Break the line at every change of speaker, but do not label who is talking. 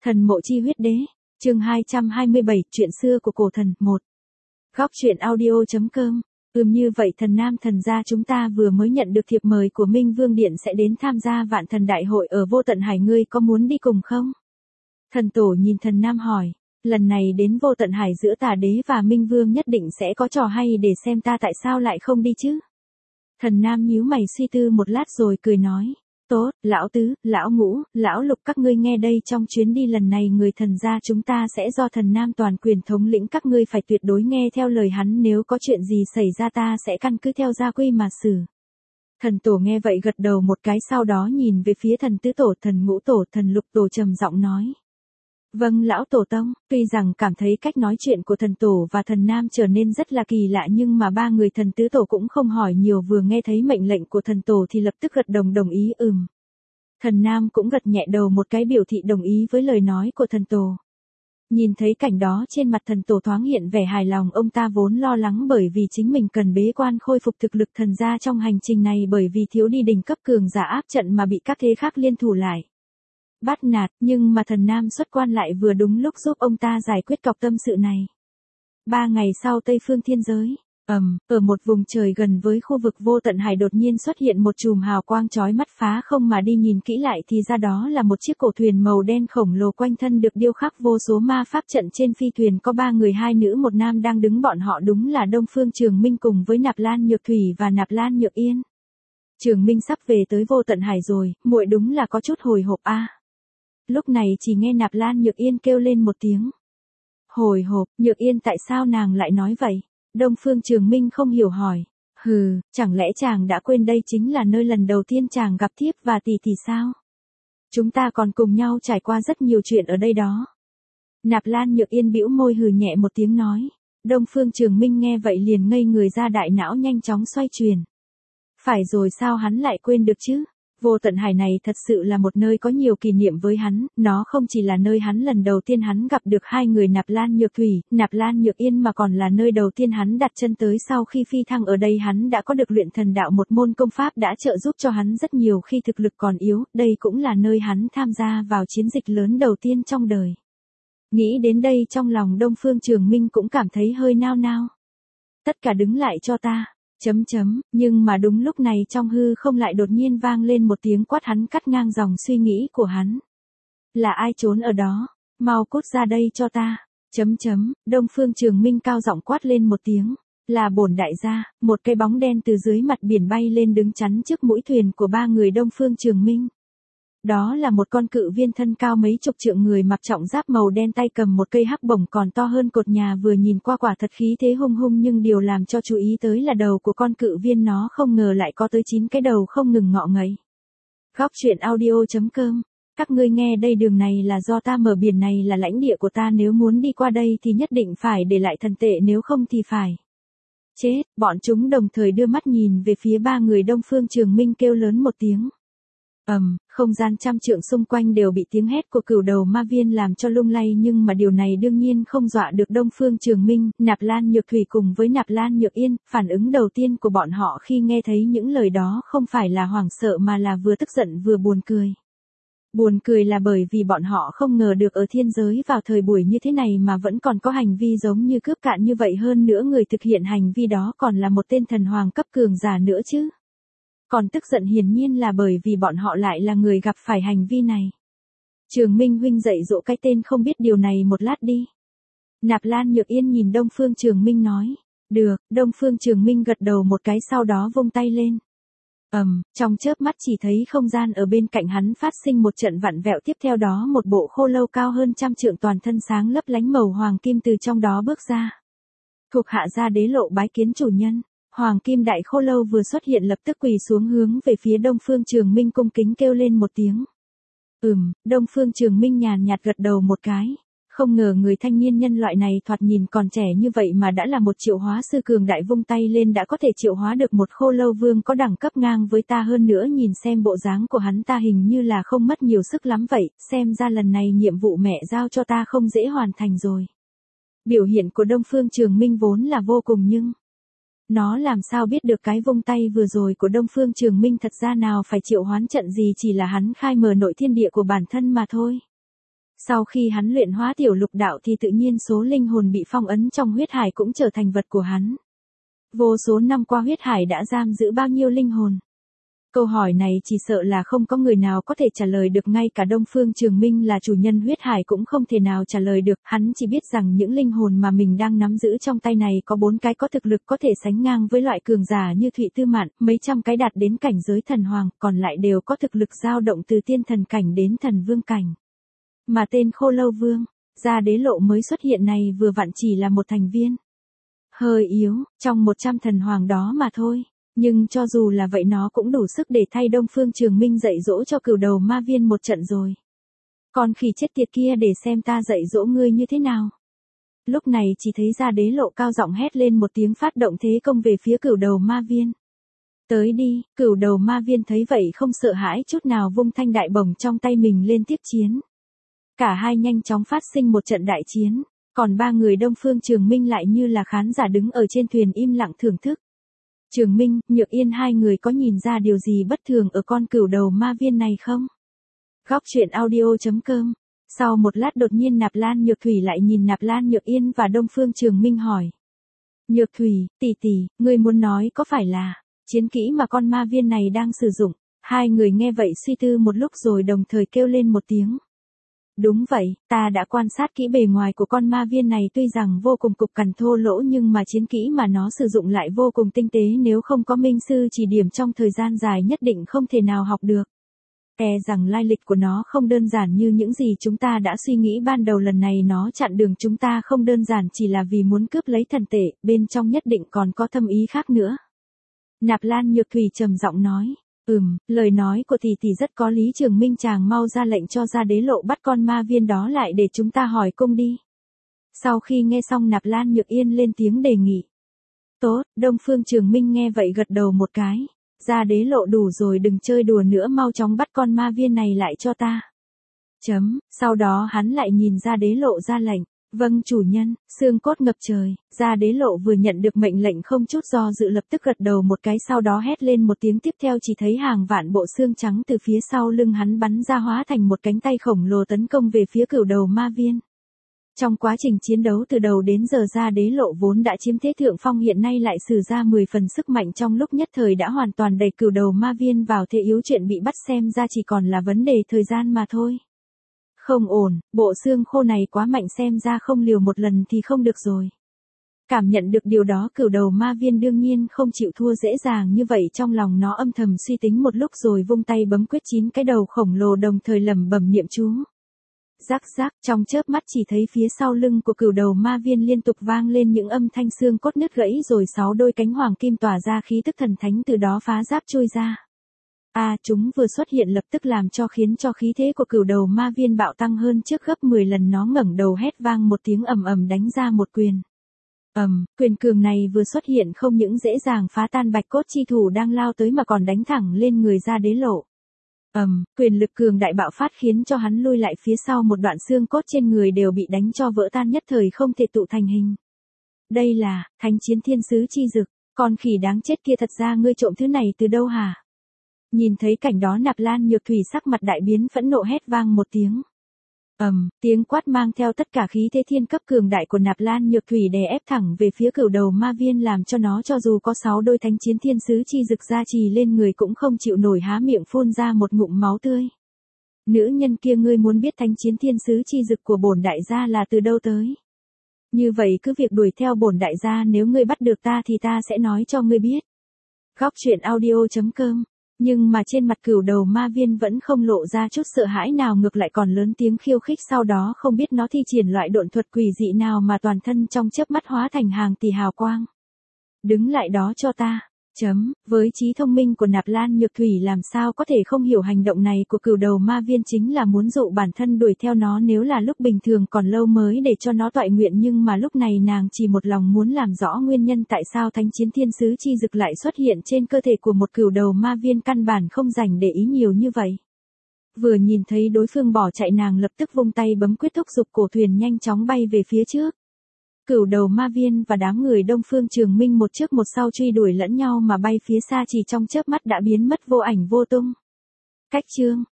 Thần mộ chi huyết đế, chương 227, chuyện xưa của cổ thần, 1. Góc truyện audio.com. Như vậy thần nam thần gia chúng ta vừa mới nhận được thiệp mời của Minh Vương Điện sẽ đến tham gia vạn thần đại hội ở Vô Tận Hải, ngươi có muốn đi cùng không? Thần tổ nhìn thần nam hỏi, lần này đến Vô Tận Hải giữa tà đế và Minh Vương nhất định sẽ có trò hay để xem ta tại sao lại không đi chứ? Thần nam nhíu mày suy tư một lát rồi cười nói. Tốt, lão tứ, lão ngũ, lão lục các ngươi nghe đây, trong chuyến đi lần này người thần gia chúng ta sẽ do thần nam toàn quyền thống lĩnh, các ngươi phải tuyệt đối nghe theo lời hắn, nếu có chuyện gì xảy ra ta sẽ căn cứ theo gia quy mà xử. Thần tổ nghe vậy gật đầu một cái, sau đó nhìn về phía thần tứ tổ, thần ngũ tổ, thần lục tổ trầm giọng nói. Vâng lão tổ tông. Tuy rằng cảm thấy cách nói chuyện của thần tổ và thần nam trở nên rất là kỳ lạ, nhưng mà ba người thần tứ tổ cũng không hỏi nhiều, vừa nghe thấy mệnh lệnh của thần tổ thì lập tức gật đồng ý. Thần nam cũng gật nhẹ đầu một cái biểu thị đồng ý với lời nói của thần tổ. Nhìn thấy cảnh đó trên mặt thần tổ thoáng hiện vẻ hài lòng, ông ta vốn lo lắng bởi vì chính mình cần bế quan khôi phục thực lực thần gia trong hành trình này, bởi vì thiếu đi đỉnh cấp cường giả áp trận mà bị các thế khác liên thủ lại bắt nạt, nhưng mà thần nam xuất quan lại vừa đúng lúc giúp ông ta giải quyết cọc tâm sự này. 3 ngày sau Tây Phương Thiên Giới, ở một vùng trời gần với khu vực Vô Tận Hải đột nhiên xuất hiện một chùm hào quang chói mắt phá không mà đi, nhìn kỹ lại thì ra đó là một chiếc cổ thuyền màu đen khổng lồ, quanh thân được điêu khắc vô số ma pháp trận, trên phi thuyền có 3 người 2 nữ 1 nam đang đứng, bọn họ đúng là Đông Phương Trường Minh cùng với Nạp Lan Nhược Thủy và Nạp Lan Nhược Yên. Trường Minh sắp về tới Vô Tận Hải rồi, muội đúng là có chút hồi hộp a. Lúc này chỉ nghe Nạp Lan Nhược Yên kêu lên một tiếng. Hồi hộp? Nhược Yên tại sao nàng lại nói vậy? Đông Phương Trường Minh không hiểu hỏi. Chẳng lẽ chàng đã quên đây chính là nơi lần đầu tiên chàng gặp thiếp và tỷ tỷ sao? Chúng ta còn cùng nhau trải qua rất nhiều chuyện ở đây đó. Nạp Lan Nhược Yên bĩu môi hừ nhẹ một tiếng nói. Đông Phương Trường Minh nghe vậy liền ngây người ra, đại não nhanh chóng xoay chuyển. Phải rồi, sao hắn lại quên được chứ? Vô Tận Hải này thật sự là một nơi có nhiều kỷ niệm với hắn, nó không chỉ là nơi hắn lần đầu tiên hắn gặp được 2 người Nạp Lan Nhược Thủy, Nạp Lan Nhược Yên, mà còn là nơi đầu tiên hắn đặt chân tới sau khi phi thăng. Ở đây hắn đã có được luyện thần đạo, một môn công pháp đã trợ giúp cho hắn rất nhiều khi thực lực còn yếu, đây cũng là nơi hắn tham gia vào chiến dịch lớn đầu tiên trong đời. Nghĩ đến đây trong lòng Đông Phương Trường Minh cũng cảm thấy hơi nao nao. Tất cả đứng lại cho ta. Nhưng mà đúng lúc này trong hư không lại đột nhiên vang lên một tiếng quát, hắn cắt ngang dòng suy nghĩ của hắn. Là ai trốn ở đó? Mau cút ra đây cho ta. Đông Phương Trường Minh cao giọng quát lên một tiếng. Là bổn đại gia. Một cái bóng đen từ dưới mặt biển bay lên đứng chắn trước mũi thuyền của 3 người Đông Phương Trường Minh. Đó là một con cự viên thân cao mấy chục trượng, người mặc trọng giáp màu đen, tay cầm một cây hắc bổng còn to hơn cột nhà, vừa nhìn qua quả thật khí thế hung hung, nhưng điều làm cho chú ý tới là đầu của con cự viên, nó không ngờ lại có tới 9 cái đầu không ngừng ngọ ngậy. Góc truyện audio.com. Các ngươi nghe đây, đường này là do ta mở, biển này là lãnh địa của ta, nếu muốn đi qua đây thì nhất định phải để lại thần tệ, nếu không thì phải chết. Bọn chúng đồng thời đưa mắt nhìn về phía 3 người Đông Phương Trường Minh, kêu lớn một tiếng. Không gian trăm trượng xung quanh đều bị tiếng hét của cửu đầu ma viên làm cho lung lay, nhưng mà điều này đương nhiên không dọa được Đông Phương Trường Minh, Nạp Lan Nhược Thủy cùng với Nạp Lan Nhược Yên. Phản ứng đầu tiên của bọn họ khi nghe thấy những lời đó không phải là hoảng sợ mà là vừa tức giận vừa buồn cười. Buồn cười là bởi vì bọn họ không ngờ được ở thiên giới vào thời buổi như thế này mà vẫn còn có hành vi giống như cướp cạn như vậy, hơn nữa người thực hiện hành vi đó còn là một tên thần hoàng cấp cường giả nữa chứ. Còn tức giận hiển nhiên là bởi vì bọn họ lại là người gặp phải hành vi này. Trường Minh huynh dạy dỗ cái tên không biết điều này một lát đi. Nạp Lan Nhược Yên nhìn Đông Phương Trường Minh nói. Được. Đông Phương Trường Minh gật đầu một cái, sau đó vung tay lên. Trong chớp mắt chỉ thấy không gian ở bên cạnh hắn phát sinh một trận vặn vẹo, tiếp theo đó một bộ khô lâu cao hơn trăm trượng, toàn thân sáng lấp lánh màu hoàng kim từ trong đó bước ra. Thuộc hạ gia đế lộ bái kiến chủ nhân. Hoàng kim đại khô lâu vừa xuất hiện lập tức quỳ xuống hướng về phía Đông Phương Trường Minh cung kính kêu lên một tiếng. Đông Phương Trường Minh nhàn nhạt gật đầu một cái. Không ngờ người thanh niên nhân loại này thoạt nhìn còn trẻ như vậy mà đã là một triệu hóa sư cường đại, vung tay lên đã có thể triệu hóa được một khô lâu vương có đẳng cấp ngang với ta, hơn nữa nhìn xem bộ dáng của hắn ta hình như là không mất nhiều sức lắm vậy, xem ra lần này nhiệm vụ mẹ giao cho ta không dễ hoàn thành rồi. Biểu hiện của Đông Phương Trường Minh vốn là vô cùng, nhưng nó làm sao biết được cái vung tay vừa rồi của Đông Phương Trường Minh thật ra nào phải triệu hoán trận gì, chỉ là hắn khai mở nội thiên địa của bản thân mà thôi. Sau khi hắn luyện hóa tiểu lục đạo thì tự nhiên số linh hồn bị phong ấn trong huyết hải cũng trở thành vật của hắn. Vô số năm qua huyết hải đã giam giữ bao nhiêu linh hồn? Câu hỏi này chỉ sợ là không có người nào có thể trả lời được, ngay cả Đông Phương Trường Minh là chủ nhân huyết hải cũng không thể nào trả lời được, hắn chỉ biết rằng những linh hồn mà mình đang nắm giữ trong tay này có 4 cái có thực lực có thể sánh ngang với loại cường giả như Thụy Tư Mạn, mấy trăm cái đạt đến cảnh giới thần hoàng, còn lại đều có thực lực dao động từ tiên thần cảnh đến thần vương cảnh. Mà tên Khô Lâu Vương, Gia Đế Lộ mới xuất hiện này vừa vặn chỉ là một thành viên. Hơi yếu, trong 100 thần hoàng đó mà thôi. Nhưng cho dù là vậy nó cũng đủ sức để thay Đông Phương Trường Minh dạy dỗ cho Cửu Đầu Ma Viên một trận rồi. Còn khỉ chết tiệt kia, để xem ta dạy dỗ ngươi như thế nào. Lúc này chỉ thấy Gia Đế Lộ cao giọng hét lên một tiếng, phát động thế công về phía Cửu Đầu Ma Viên. Tới đi, Cửu Đầu Ma Viên thấy vậy không sợ hãi chút nào, vung thanh đại bổng trong tay mình lên tiếp chiến. Cả hai nhanh chóng phát sinh một trận đại chiến, còn 3 người Đông Phương Trường Minh lại như là khán giả đứng ở trên thuyền im lặng thưởng thức. Trường Minh, Nhược Yên hai người có nhìn ra điều gì bất thường ở con Cửu Đầu Ma Viên này không? Góc truyện audio.com. Sau một lát đột nhiên Nạp Lan Nhược Thủy lại nhìn Nạp Lan Nhược Yên và Đông Phương Trường Minh hỏi. Nhược Thủy, tỷ tỷ, ngươi muốn nói có phải là chiến kỹ mà con ma viên này đang sử dụng? Hai người nghe vậy suy tư một lúc rồi đồng thời kêu lên một tiếng. Đúng vậy, ta đã quan sát kỹ bề ngoài của con ma viên này, tuy rằng vô cùng cục cằn thô lỗ nhưng mà chiến kỹ mà nó sử dụng lại vô cùng tinh tế, nếu không có minh sư chỉ điểm trong thời gian dài nhất định không thể nào học được. E rằng lai lịch của nó không đơn giản như những gì chúng ta đã suy nghĩ ban đầu, lần này nó chặn đường chúng ta không đơn giản chỉ là vì muốn cướp lấy thần tệ, bên trong nhất định còn có thâm ý khác nữa. Nạp Lan Nhược Thủy trầm giọng nói. Lời nói của tỷ tỷ rất có lý, Trường Minh chàng mau ra lệnh cho Gia Đế Lộ bắt con ma viên đó lại để chúng ta hỏi cung đi. Sau khi nghe xong Nạp Lan Nhược Yên lên tiếng đề nghị. Tốt, Đông Phương Trường Minh nghe vậy gật đầu một cái. Gia Đế Lộ đủ rồi, đừng chơi đùa nữa, mau chóng bắt con ma viên này lại cho ta. Sau đó hắn lại nhìn Gia Đế Lộ ra lệnh. Vâng chủ nhân, xương cốt ngập trời. Gia Đế Lộ vừa nhận được mệnh lệnh không chút do dự lập tức gật đầu một cái, sau đó hét lên một tiếng, tiếp theo chỉ thấy hàng vạn bộ xương trắng từ phía sau lưng hắn bắn ra hóa thành một cánh tay khổng lồ tấn công về phía Cửu Đầu Ma Viên. Trong quá trình chiến đấu từ đầu đến giờ, Gia Đế Lộ vốn đã chiếm thế thượng phong, hiện nay lại sử ra 10 phần sức mạnh, trong lúc nhất thời đã hoàn toàn đẩy Cửu Đầu Ma Viên vào thế yếu, chuyện bị bắt xem ra chỉ còn là vấn đề thời gian mà thôi. Không ổn, bộ xương khô này quá mạnh, xem ra không liều một lần thì không được rồi. Cảm nhận được điều đó, Cửu Đầu Ma Viên đương nhiên không chịu thua dễ dàng như vậy, trong lòng nó âm thầm suy tính một lúc rồi vung tay bấm quyết 9 cái đầu khổng lồ đồng thời lẩm bẩm niệm chú. Rắc rắc, trong chớp mắt chỉ thấy phía sau lưng của Cửu Đầu Ma Viên liên tục vang lên những âm thanh xương cốt nứt gãy, rồi 6 đôi cánh hoàng kim tỏa ra khí tức thần thánh từ đó phá giáp chui ra. Chúng vừa xuất hiện lập tức làm cho khiến cho khí thế của Cửu Đầu Ma Viên bạo tăng hơn trước gấp 10 lần, nó ngẩng đầu hét vang một tiếng ầm ầm đánh ra một quyền. Quyền cường này vừa xuất hiện không những dễ dàng phá tan bạch cốt chi thủ đang lao tới mà còn đánh thẳng lên người Gia Đế Lộ. Quyền lực cường đại bạo phát khiến cho hắn lui lại phía sau, một đoạn xương cốt trên người đều bị đánh cho vỡ tan, nhất thời không thể tụ thành hình. Đây là Thánh Chiến Thiên Sứ Chi Dực, con khỉ đáng chết kia, thật ra ngươi trộm thứ này từ đâu hả? Nhìn thấy cảnh đó, Nạp Lan Nhược Thủy sắc mặt đại biến, phẫn nộ hét vang một tiếng. Tiếng quát mang theo tất cả khí thế thiên cấp cường đại của Nạp Lan Nhược Thủy đè ép thẳng về phía Cửu Đầu Ma Viên, làm cho nó cho dù có 6 đôi Thánh Chiến Thiên Sứ Chi Dực gia trì lên người cũng không chịu nổi, há miệng phun ra một ngụm máu tươi. Nữ nhân kia, ngươi muốn biết Thánh Chiến Thiên Sứ Chi Dực của bổn đại gia là từ đâu tới? Như vậy cứ việc đuổi theo bổn đại gia, nếu ngươi bắt được ta thì ta sẽ nói cho ngươi biết. Góc truyện audio.com. Nhưng mà trên mặt Cửu Đầu Ma Viên vẫn không lộ ra chút sợ hãi nào, ngược lại còn lớn tiếng khiêu khích, sau đó không biết nó thi triển loại độn thuật quỷ dị nào mà toàn thân trong chớp mắt hóa thành hàng tỷ hào quang. Đứng lại đó cho ta. Với trí thông minh của Nạp Lan Nhược Thủy làm sao có thể không hiểu hành động này của Cửu Đầu Ma Viên chính là muốn dụ bản thân đuổi theo nó, nếu là lúc bình thường còn lâu mới để cho nó toại nguyện, nhưng mà lúc này nàng chỉ một lòng muốn làm rõ nguyên nhân tại sao Thánh Chiến Thiên Sứ Chi Dực lại xuất hiện trên cơ thể của một Cửu Đầu Ma Viên, căn bản không dành để ý nhiều như vậy. Vừa nhìn thấy đối phương bỏ chạy, nàng lập tức vung tay bấm quyết thúc giục cổ thuyền nhanh chóng bay về phía trước. Cửu Đầu Ma Viên và đám người Đông Phương Trường Minh một trước một sau truy đuổi lẫn nhau mà bay phía xa, chỉ trong chớp mắt đã biến mất vô ảnh vô tung. Cách chương